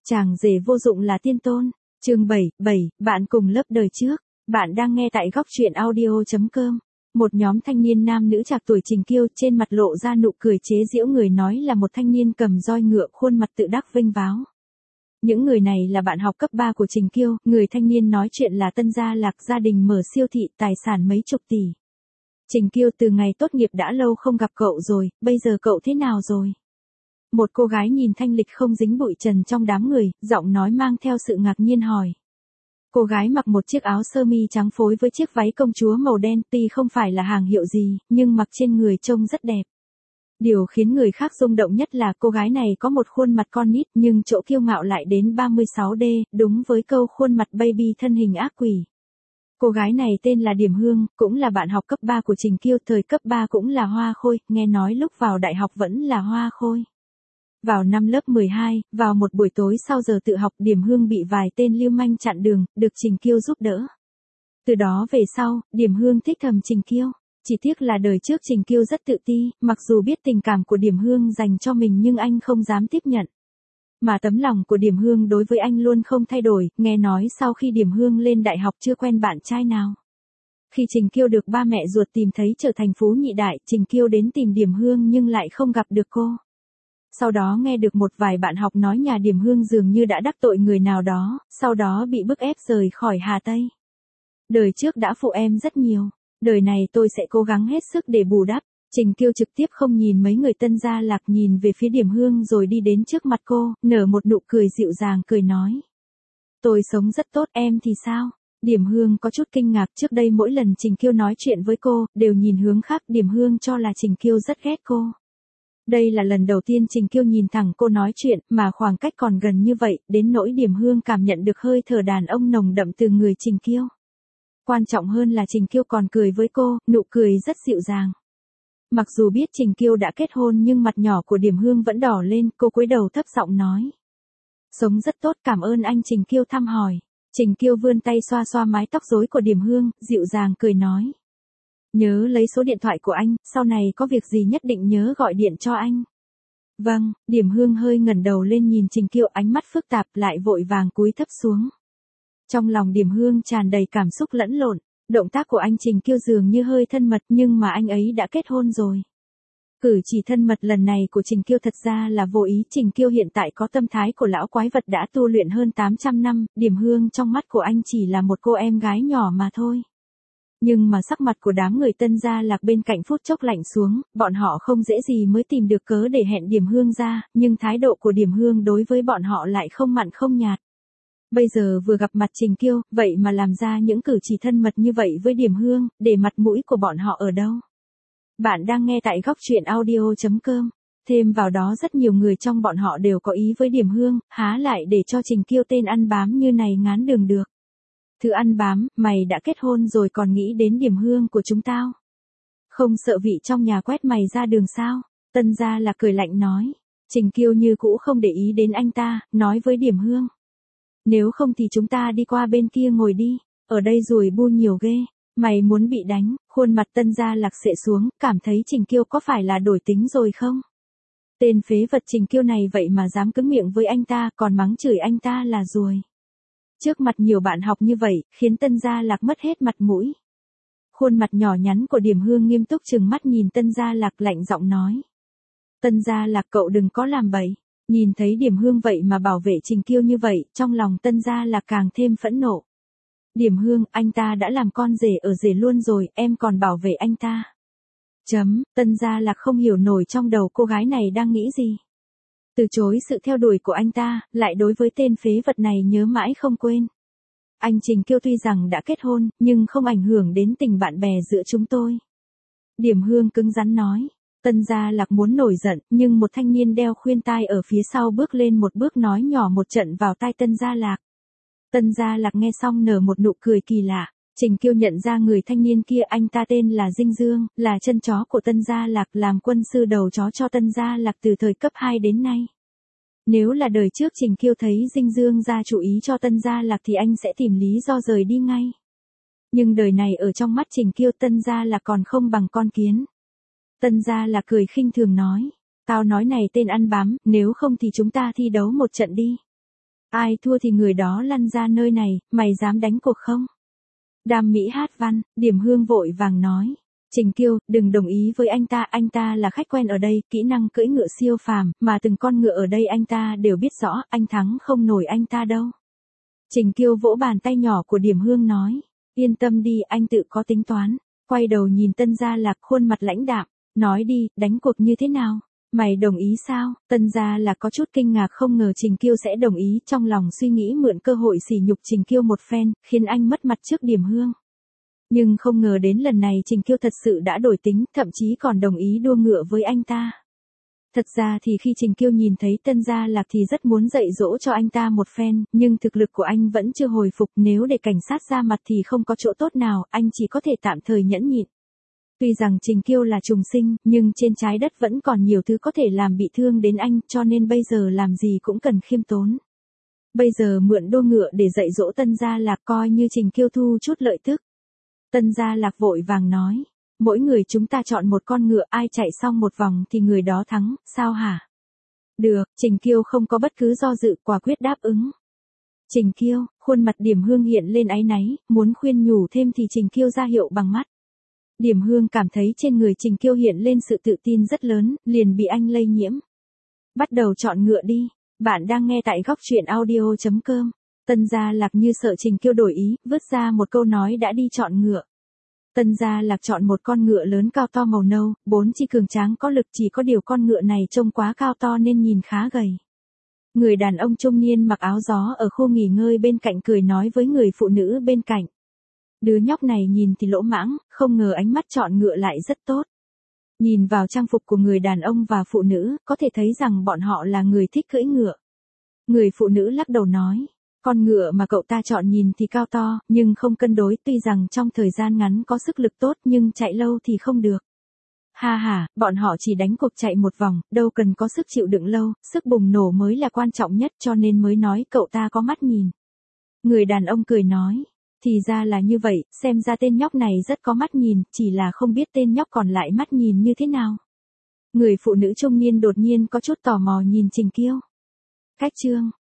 Chàng rể vô dụng là tiên tôn. Chương 7, bạn cùng lớp đời trước. Bạn đang nghe tại góc truyện audio.com. Một nhóm thanh niên nam nữ trạc tuổi Trình Kiêu trên mặt lộ ra nụ cười chế giễu, người nói là một thanh niên cầm roi ngựa, khuôn mặt tự đắc vênh váo. Những người này là bạn học cấp 3 của Trình Kiêu, người thanh niên nói chuyện là Tân Gia Lạc, gia đình mở siêu thị, tài sản mấy chục tỷ. Trình Kiêu, từ ngày tốt nghiệp đã lâu không gặp cậu rồi, bây giờ cậu thế nào rồi? Một cô gái nhìn thanh lịch không dính bụi trần trong đám người, giọng nói mang theo sự ngạc nhiên hỏi. Cô gái mặc một chiếc áo sơ mi trắng phối với chiếc váy công chúa màu đen, tuy không phải là hàng hiệu gì, nhưng mặc trên người trông rất đẹp. Điều khiến người khác rung động nhất là cô gái này có một khuôn mặt con nít nhưng chỗ kiêu ngạo lại đến 36D, đúng với câu khuôn mặt baby thân hình ác quỷ. Cô gái này tên là Điểm Hương, cũng là bạn học cấp 3 của Trình Kiêu, thời cấp 3 cũng là hoa khôi, nghe nói lúc vào đại học vẫn là hoa khôi. Vào năm lớp 12, vào một buổi tối sau giờ tự học, Điểm Hương bị vài tên lưu manh chặn đường, được Trình Kiêu giúp đỡ. Từ đó về sau, Điểm Hương thích thầm Trình Kiêu. Chỉ tiếc là đời trước Trình Kiêu rất tự ti, mặc dù biết tình cảm của Điểm Hương dành cho mình nhưng anh không dám tiếp nhận. Mà tấm lòng của Điểm Hương đối với anh luôn không thay đổi, nghe nói sau khi Điểm Hương lên đại học chưa quen bạn trai nào. Khi Trình Kiêu được ba mẹ ruột tìm thấy trở thành phú nhị đại, Trình Kiêu đến tìm Điểm Hương nhưng lại không gặp được cô. Sau đó nghe được một vài bạn học nói nhà Điểm Hương dường như đã đắc tội người nào đó, sau đó bị bức ép rời khỏi Hà Tây. Đời trước đã phụ em rất nhiều, đời này tôi sẽ cố gắng hết sức để bù đắp. Trình Kiêu trực tiếp không nhìn mấy người Tân Gia Lạc, nhìn về phía Điểm Hương rồi đi đến trước mặt cô, nở một nụ cười dịu dàng, cười nói. Tôi sống rất tốt, em thì sao? Điểm Hương có chút kinh ngạc, trước đây mỗi lần Trình Kiêu nói chuyện với cô, đều nhìn hướng khác, Điểm Hương cho là Trình Kiêu rất ghét cô. Đây là lần đầu tiên Trình Kiêu nhìn thẳng cô nói chuyện, mà khoảng cách còn gần như vậy, đến nỗi Điểm Hương cảm nhận được hơi thở đàn ông nồng đậm từ người Trình Kiêu. Quan trọng hơn là Trình Kiêu còn cười với cô, nụ cười rất dịu dàng. Mặc dù biết Trình Kiêu đã kết hôn nhưng mặt nhỏ của Điểm Hương vẫn đỏ lên, cô cúi đầu thấp giọng nói. Sống rất tốt, cảm ơn anh. Trình Kiêu thăm hỏi. Trình Kiêu vươn tay xoa xoa mái tóc rối của Điểm Hương, dịu dàng cười nói. Nhớ lấy số điện thoại của anh, sau này có việc gì nhất định nhớ gọi điện cho anh. Vâng, Điểm Hương hơi ngẩng đầu lên nhìn Trình Kiêu, ánh mắt phức tạp, lại vội vàng cúi thấp xuống. Trong lòng Điểm Hương tràn đầy cảm xúc lẫn lộn, động tác của anh Trình Kiêu dường như hơi thân mật nhưng mà anh ấy đã kết hôn rồi. Cử chỉ thân mật lần này của Trình Kiêu thật ra là vô ý, Trình Kiêu hiện tại có tâm thái của lão quái vật đã tu luyện hơn 800 năm, Điểm Hương trong mắt của anh chỉ là một cô em gái nhỏ mà thôi. Nhưng mà sắc mặt của đám người Tân Gia Lạc bên cạnh phút chốc lạnh xuống, bọn họ không dễ gì mới tìm được cớ để hẹn Điểm Hương ra, nhưng thái độ của Điểm Hương đối với bọn họ lại không mặn không nhạt. Bây giờ vừa gặp mặt Trình Kiêu, vậy mà làm ra những cử chỉ thân mật như vậy với Điểm Hương, để mặt mũi của bọn họ ở đâu? Bạn đang nghe tại góc truyện audio.com. Thêm vào đó rất nhiều người trong bọn họ đều có ý với Điểm Hương, há lại để cho Trình Kiêu tên ăn bám như này ngán đường được. Thứ ăn bám, mày đã kết hôn rồi còn nghĩ đến Điểm Hương của chúng tao? Không sợ vị trong nhà quét mày ra đường sao? Tân Gia Lạc cười lạnh nói. Trình Kiêu như cũ không để ý đến anh ta, nói với Điểm Hương. Nếu không thì chúng ta đi qua bên kia ngồi đi, ở đây ruồi bu nhiều ghê, mày muốn bị đánh. Khuôn mặt Tân Gia Lạc xệ xuống, cảm thấy Trình Kiêu có phải là đổi tính rồi không? Tên phế vật Trình Kiêu này vậy mà dám cứng miệng với anh ta, còn mắng chửi anh ta là ruồi. Trước mặt nhiều bạn học như vậy, khiến Tân Gia Lạc mất hết mặt mũi. Khuôn mặt nhỏ nhắn của Điểm Hương nghiêm túc trừng mắt nhìn Tân Gia Lạc, lạnh giọng nói. Tân Gia Lạc, cậu đừng có làm bậy. Nhìn thấy Điểm Hương vậy mà bảo vệ Trình Kiêu như vậy, trong lòng Tân Gia Lạc càng thêm phẫn nộ. Điểm Hương, anh ta đã làm con rể ở rể luôn rồi, em còn bảo vệ anh ta. Tân Gia Lạc không hiểu nổi trong đầu cô gái này đang nghĩ gì. Từ chối sự theo đuổi của anh ta, lại đối với tên phế vật này nhớ mãi không quên. Anh Trình Kiêu tuy rằng đã kết hôn, nhưng không ảnh hưởng đến tình bạn bè giữa chúng tôi. Điểm Hương cứng rắn nói. Tân Gia Lạc muốn nổi giận, nhưng một thanh niên đeo khuyên tai ở phía sau bước lên một bước nói nhỏ một trận vào tai Tân Gia Lạc. Tân Gia Lạc nghe xong nở một nụ cười kỳ lạ. Trình Kiêu nhận ra người thanh niên kia, anh ta tên là Dinh Dương, là chân chó của Tân Gia Lạc, làm quân sư đầu chó cho Tân Gia Lạc từ thời cấp 2 đến nay. Nếu là đời trước Trình Kiêu thấy Dinh Dương ra chủ ý cho Tân Gia Lạc thì anh sẽ tìm lý do rời đi ngay. Nhưng đời này ở trong mắt Trình Kiêu, Tân Gia Lạc còn không bằng con kiến. Tân Gia Lạc cười khinh thường nói. Tao nói này tên ăn bám, nếu không thì chúng ta thi đấu một trận đi. Ai thua thì người đó lăn ra nơi này, mày dám đánh cuộc không? Đam mỹ hát văn, Điểm Hương vội vàng nói. Trình Kiêu, đừng đồng ý với anh ta là khách quen ở đây, kỹ năng cưỡi ngựa siêu phàm, mà từng con ngựa ở đây anh ta đều biết rõ, anh thắng không nổi anh ta đâu. Trình Kiêu vỗ bàn tay nhỏ của Điểm Hương nói, yên tâm đi, anh tự có tính toán. Quay đầu nhìn Tân Gia Lạc khuôn mặt lãnh đạm, nói đi, đánh cuộc như thế nào? Mày đồng ý sao? Tân Gia Lạc có chút kinh ngạc không ngờ Trình Kiêu sẽ đồng ý, trong lòng suy nghĩ mượn cơ hội sỉ nhục Trình Kiêu một phen, khiến anh mất mặt trước Điểm Hương. Nhưng không ngờ đến lần này Trình Kiêu thật sự đã đổi tính, thậm chí còn đồng ý đua ngựa với anh ta. Thật ra thì khi Trình Kiêu nhìn thấy Tân Gia Lạc thì rất muốn dạy dỗ cho anh ta một phen, nhưng thực lực của anh vẫn chưa hồi phục, nếu để cảnh sát ra mặt thì không có chỗ tốt nào, anh chỉ có thể tạm thời nhẫn nhịn. Tuy rằng Trình Kiêu là trùng sinh, nhưng trên trái đất vẫn còn nhiều thứ có thể làm bị thương đến anh, cho nên bây giờ làm gì cũng cần khiêm tốn. Bây giờ mượn đua ngựa để dạy dỗ Tân Gia Lạc coi như Trình Kiêu thu chút lợi tức. Tân Gia Lạc vội vàng nói, mỗi người chúng ta chọn một con ngựa, ai chạy xong một vòng thì người đó thắng, sao hả? Được, Trình Kiêu không có bất cứ do dự, quả quyết đáp ứng. Trình Kiêu, khuôn mặt Điểm Hương hiện lên áy náy, muốn khuyên nhủ thêm thì Trình Kiêu ra hiệu bằng mắt. Điểm Hương cảm thấy trên người Trình Kiêu hiện lên sự tự tin rất lớn, liền bị anh lây nhiễm. Bắt đầu chọn ngựa đi, bạn đang nghe tại góc truyện audio.com. Tân Gia Lạc như sợ Trình Kiêu đổi ý, vứt ra một câu nói đã đi chọn ngựa. Tân Gia Lạc chọn một con ngựa lớn cao to màu nâu, 4 chi cường tráng có lực, chỉ có điều con ngựa này trông quá cao to nên nhìn khá gầy. Người đàn ông trung niên mặc áo gió ở khu nghỉ ngơi bên cạnh cười nói với người phụ nữ bên cạnh. Đứa nhóc này nhìn thì lỗ mãng, không ngờ ánh mắt chọn ngựa lại rất tốt. Nhìn vào trang phục của người đàn ông và phụ nữ, có thể thấy rằng bọn họ là người thích cưỡi ngựa. Người phụ nữ lắc đầu nói. Con ngựa mà cậu ta chọn nhìn thì cao to, nhưng không cân đối, tuy rằng trong thời gian ngắn có sức lực tốt nhưng chạy lâu thì không được. Ha ha, bọn họ chỉ đánh cuộc chạy một vòng, đâu cần có sức chịu đựng lâu, sức bùng nổ mới là quan trọng nhất cho nên mới nói cậu ta có mắt nhìn. Người đàn ông cười nói, thì ra là như vậy, xem ra tên nhóc này rất có mắt nhìn, chỉ là không biết tên nhóc còn lại mắt nhìn như thế nào. Người phụ nữ trung niên đột nhiên có chút tò mò nhìn Trình Kiêu. Cách chương